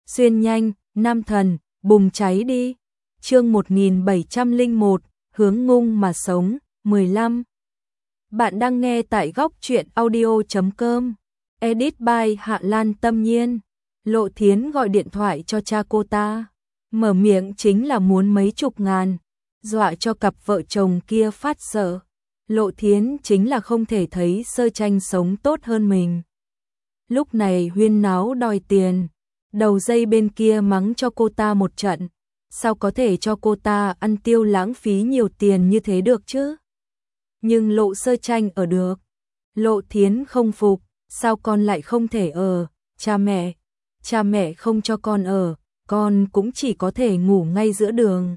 Xuyên nhanh, nam thần, bùng cháy đi. Chương 1701, hướng ngung mà sống, 15. Bạn đang nghe tại góc truyện audio.com. Edit by Hạ Lan Tâm Nhiên. Lộ Thiến gọi điện thoại cho cha cô ta. Mở miệng chính là muốn mấy chục ngàn. Dọa cho cặp vợ chồng kia phát sợ. Lộ Thiến chính là không thể thấy Sơ Tranh sống tốt hơn mình. Lúc này huyên náo đòi tiền. Đầu dây bên kia mắng cho cô ta một trận. Sao có thể cho cô ta ăn tiêu lãng phí nhiều tiền như thế được chứ? Nhưng Lộ Sơ Tranh ở được. Lộ Thiến không phục. Sao con lại không thể ở? Cha mẹ không cho con ở. Con cũng chỉ có thể ngủ ngay giữa đường.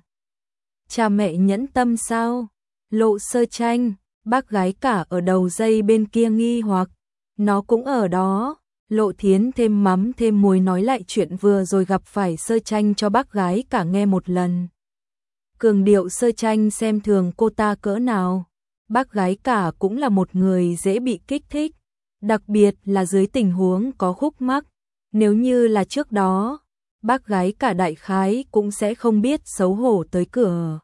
Cha mẹ nhẫn tâm sao? Lộ Sơ Tranh, bác gái cả ở đầu dây bên kia nghi hoặc. Nó cũng ở đó. Lộ Thiến thêm mắm thêm muối nói lại chuyện vừa rồi gặp phải Sơ Tranh cho bác gái cả nghe một lần. Cường điệu Sơ Tranh xem thường cô ta cỡ nào. Bác gái cả cũng là một người dễ bị kích thích, đặc biệt là dưới tình huống có khúc mắc. Nếu như là trước đó, bác gái cả đại khái cũng sẽ không biết xấu hổ tới cửa.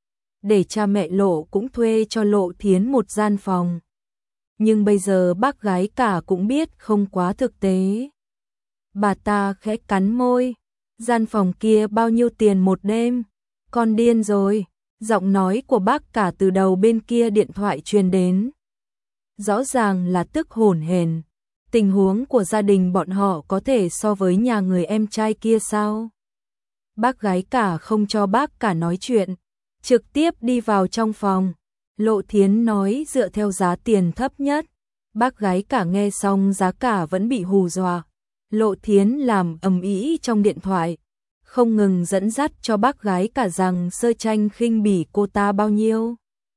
Để cha mẹ Lộ cũng thuê cho Lộ Thiến một gian phòng. Nhưng bây giờ bác gái cả cũng biết không quá thực tế. Bà ta khẽ cắn môi. Gian phòng kia bao nhiêu tiền một đêm? Con điên rồi. Giọng nói của bác cả từ đầu bên kia điện thoại truyền đến. Rõ ràng là tức hổn hển. Tình huống của gia đình bọn họ có thể so với nhà người em trai kia sao? Bác gái cả không cho bác cả nói chuyện. Trực tiếp đi vào trong phòng. Lộ Thiến nói dựa theo giá tiền thấp nhất. Bác gái cả nghe xong giá cả vẫn bị hù dọa. Lộ Thiến làm ầm ĩ trong điện thoại, không ngừng dẫn dắt cho bác gái cả rằng Sơ Tranh khinh bỉ cô ta bao nhiêu,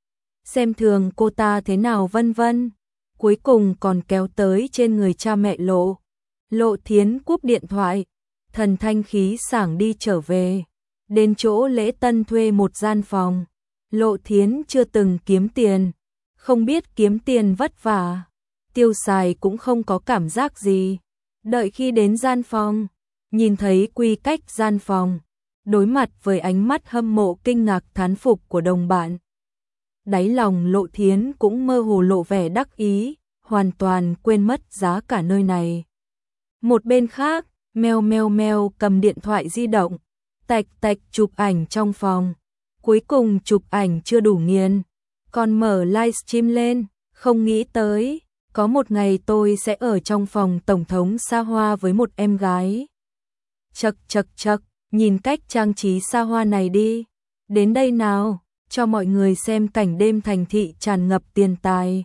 xem thường cô ta thế nào vân vân. Cuối cùng còn kéo tới trên người cha mẹ Lộ. Lộ Thiến cúp điện thoại, thần thanh khí sảng đi trở về. Đến chỗ lễ tân thuê một gian phòng. Lộ Thiến chưa từng kiếm tiền, không biết kiếm tiền vất vả, tiêu xài cũng không có cảm giác gì. Đợi khi đến gian phòng, nhìn thấy quy cách gian phòng, đối mặt với ánh mắt hâm mộ kinh ngạc thán phục của đồng bạn. Đáy lòng Lộ Thiến cũng mơ hồ lộ vẻ đắc ý, hoàn toàn quên mất giá cả nơi này. Một bên khác, Meo cầm điện thoại di động, tạch tạch chụp ảnh trong phòng. Cuối cùng chụp ảnh chưa đủ nghiền, còn mở livestream lên, không nghĩ tới, có một ngày tôi sẽ ở trong phòng tổng thống xa hoa với một em gái. Chậc, nhìn cách trang trí xa hoa này đi. Đến đây nào, cho mọi người xem cảnh đêm thành thị tràn ngập tiền tài.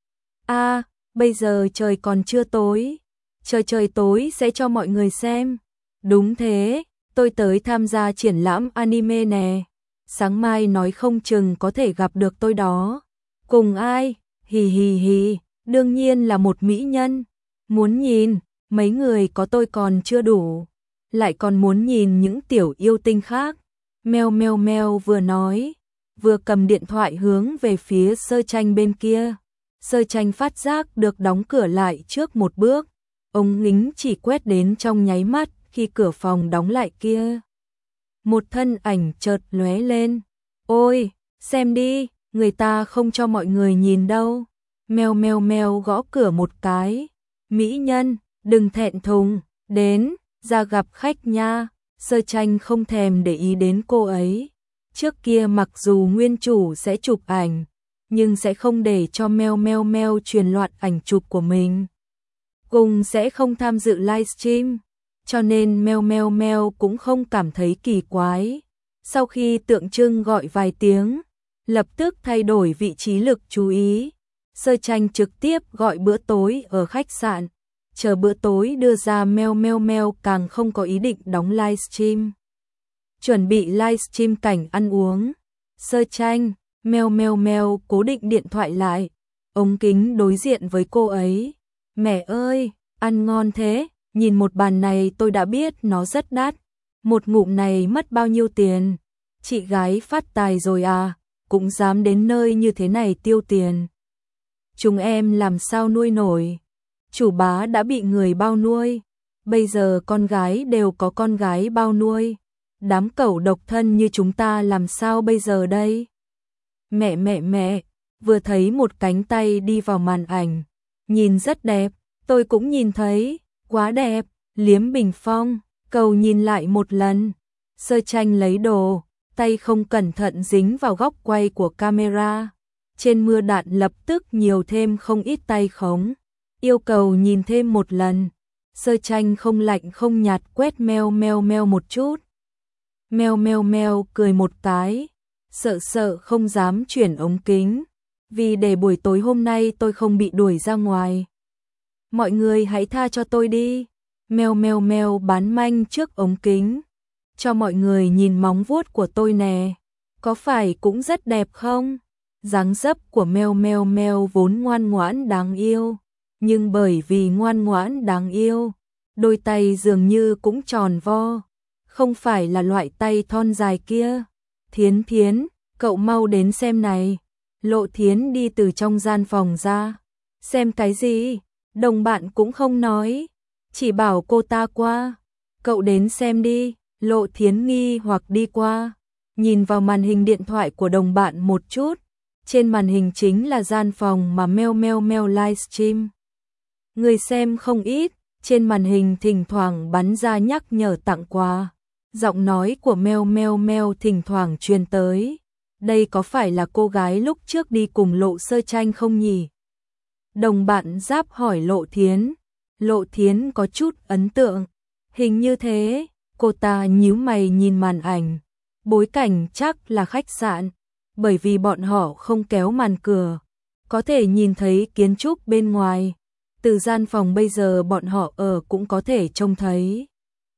Bây giờ trời còn chưa tối. Trời tối sẽ cho mọi người xem. Đúng thế, tôi tới tham gia triển lãm anime nè. Sáng mai nói không chừng có thể gặp được tôi đó. Cùng ai? Hì, đương nhiên là một mỹ nhân. Muốn nhìn, mấy người có tôi còn chưa đủ. Lại còn muốn nhìn những tiểu yêu tinh khác. Meo vừa nói, vừa cầm điện thoại hướng về phía Sơ Tranh bên kia. Sơ Tranh phát giác được đóng cửa lại trước một bước. Ống kính chỉ quét đến trong nháy mắt khi cửa phòng đóng lại kia. Một thân ảnh chợt lóe lên. Ôi, xem đi, người ta không cho mọi người nhìn đâu. Meo gõ cửa một cái. Mỹ nhân, đừng thẹn thùng, đến, ra gặp khách nha. Sơ Tranh không thèm để ý đến cô ấy. Trước kia mặc dù nguyên chủ sẽ chụp ảnh, nhưng sẽ không để cho Meo truyền loạt ảnh chụp của mình. Cùng sẽ không tham dự livestream. Cho nên Meo cũng không cảm thấy kỳ quái. Sau khi tượng trưng gọi vài tiếng, lập tức thay đổi vị trí lực chú ý. Sơ Tranh trực tiếp gọi bữa tối ở khách sạn. Chờ bữa tối đưa ra Meo càng không có ý định đóng livestream. Chuẩn bị livestream cảnh ăn uống. Sơ Tranh, Meo cố định điện thoại lại. Ống kính đối diện với cô ấy. Mẹ ơi, ăn ngon thế. Nhìn một bàn này tôi đã biết nó rất đắt. Một ngụm này mất bao nhiêu tiền? Chị gái phát tài rồi à? Cũng dám đến nơi như thế này tiêu tiền. Chúng em làm sao nuôi nổi? Chủ bá đã bị người bao nuôi. bây giờ con gái đều có con gái bao nuôi, đám cẩu độc thân như chúng ta làm sao bây giờ đây? Mẹ, vừa thấy một cánh tay đi vào màn ảnh, nhìn rất đẹp, tôi cũng nhìn thấy, quá đẹp, Liếm Bình Phong, cầu nhìn lại một lần, Sơ Tranh lấy đồ, tay không cẩn thận dính vào góc quay của camera, trên mưa đạn lập tức nhiều thêm không ít tay khống, yêu cầu nhìn thêm một lần, Sơ Tranh không lạnh không nhạt quét meo một chút, meo cười một cái, sợ không dám chuyển ống kính, vì để buổi tối hôm nay tôi không bị đuổi ra ngoài. Mọi người hãy tha cho tôi đi. Meo bán manh trước ống kính. Cho mọi người nhìn móng vuốt của tôi nè. Có phải cũng rất đẹp không? Dáng dấp của meo vốn ngoan ngoãn đáng yêu. Nhưng bởi vì ngoan ngoãn đáng yêu, đôi tay dường như cũng tròn vo. Không phải là loại tay thon dài kia. Thiến, cậu mau đến xem này. Lộ Thiến đi từ trong gian phòng ra. Xem cái gì? Đồng bạn cũng không nói. Chỉ bảo cô ta qua. Cậu đến xem đi. Lộ Thiến nghi hoặc đi qua. Nhìn vào màn hình điện thoại của đồng bạn một chút. Trên màn hình chính là gian phòng mà meo livestream. Người xem không ít. Trên màn hình thỉnh thoảng bắn ra nhắc nhở tặng quà. Giọng nói của meo thỉnh thoảng truyền tới. Đây có phải là cô gái lúc trước đi cùng Lộ Sơ Tranh không nhỉ? Đồng bạn Giáp hỏi Lộ Thiến. Lộ Thiến có chút ấn tượng. Hình như thế, cô ta nhíu mày nhìn màn ảnh. Bối cảnh chắc là khách sạn, bởi vì bọn họ không kéo màn cửa. Có thể nhìn thấy kiến trúc bên ngoài. Từ gian phòng bây giờ bọn họ ở cũng có thể trông thấy.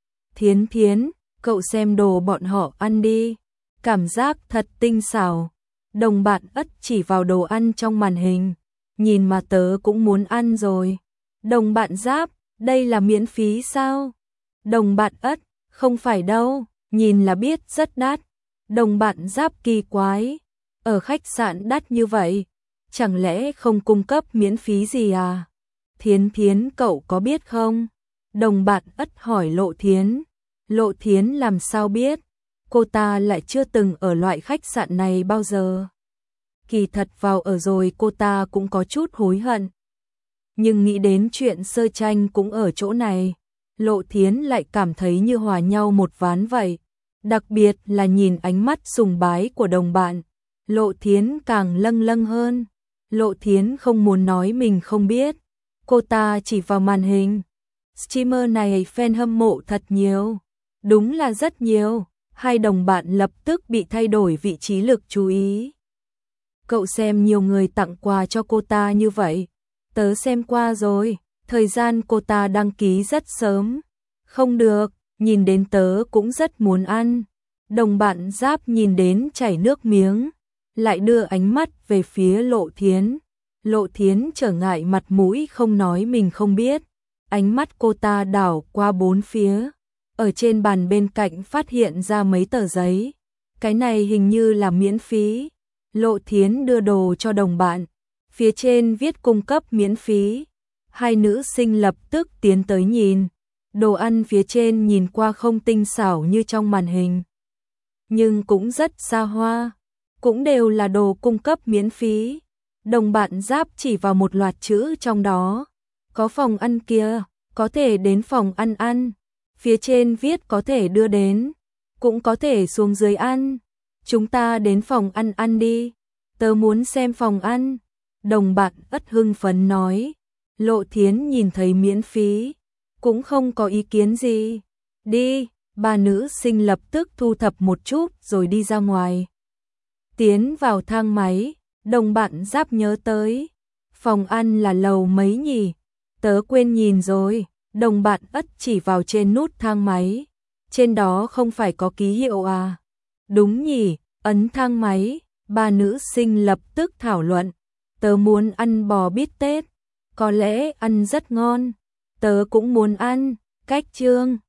Thiến, cậu xem đồ bọn họ ăn đi. Cảm giác thật tinh xảo. Đồng bạn Ất chỉ vào đồ ăn trong màn hình. Nhìn mà tớ cũng muốn ăn rồi. Đồng bạn Giáp, đây là miễn phí sao? Đồng bạn Ất, không phải đâu, nhìn là biết rất đắt. Đồng bạn Giáp kỳ quái, ở khách sạn đắt như vậy, chẳng lẽ không cung cấp miễn phí gì à? Thiến, cậu có biết không? Đồng bạn Ất hỏi Lộ Thiến. Lộ Thiến làm sao biết? Cô ta lại chưa từng ở loại khách sạn này bao giờ. Kỳ thật vào ở rồi cô ta cũng có chút hối hận. Nhưng nghĩ đến chuyện Sơ Tranh cũng ở chỗ này, Lộ Thiến lại cảm thấy như hòa nhau một ván vậy. Đặc biệt là nhìn ánh mắt sùng bái của đồng bạn, Lộ Thiến càng lâng hơn. Lộ Thiến không muốn nói mình không biết. Cô ta chỉ vào màn hình. Streamer này fan hâm mộ thật nhiều. Đúng là rất nhiều. Hai đồng bạn lập tức bị thay đổi vị trí lực chú ý. Cậu xem nhiều người tặng quà cho cô ta như vậy. Tớ xem qua rồi, thời gian cô ta đăng ký rất sớm. Không được, nhìn đến tớ cũng rất muốn ăn. Đồng bạn Giáp nhìn đến chảy nước miếng, lại đưa ánh mắt về phía Lộ Thiến. Lộ Thiến trở ngại mặt mũi không nói mình không biết. Ánh mắt cô ta đảo qua bốn phía. Ở trên bàn bên cạnh phát hiện ra mấy tờ giấy. Cái này hình như là miễn phí. Lộ Thiến đưa đồ cho đồng bạn. Phía trên viết cung cấp miễn phí. Hai nữ sinh lập tức tiến tới nhìn. Đồ ăn phía trên nhìn qua không tinh xảo như trong màn hình. Nhưng cũng rất xa hoa. Cũng đều là đồ cung cấp miễn phí. Đồng bạn Giáp chỉ vào một loạt chữ trong đó. Có phòng ăn kia, có thể đến phòng ăn ăn. Phía trên viết có thể đưa đến, cũng có thể xuống dưới ăn. Chúng ta đến phòng ăn ăn đi. Tớ muốn xem phòng ăn. Đồng bạn Ất hưng phấn nói. Lộ Thiến nhìn thấy miễn phí, cũng không có ý kiến gì. Đi, ba nữ sinh lập tức thu thập một chút rồi đi ra ngoài. Tiến vào thang máy, đồng bạn Giáp nhớ tới. Phòng ăn là lầu mấy nhỉ? Tớ quên nhìn rồi. Đồng bạn Ất chỉ vào trên nút thang máy. Trên đó không phải có ký hiệu à? Đúng nhỉ, ấn thang máy. Ba nữ sinh lập tức thảo luận. Tớ muốn ăn bò bít tết. Có lẽ ăn rất ngon. Tớ cũng muốn ăn. Cách chương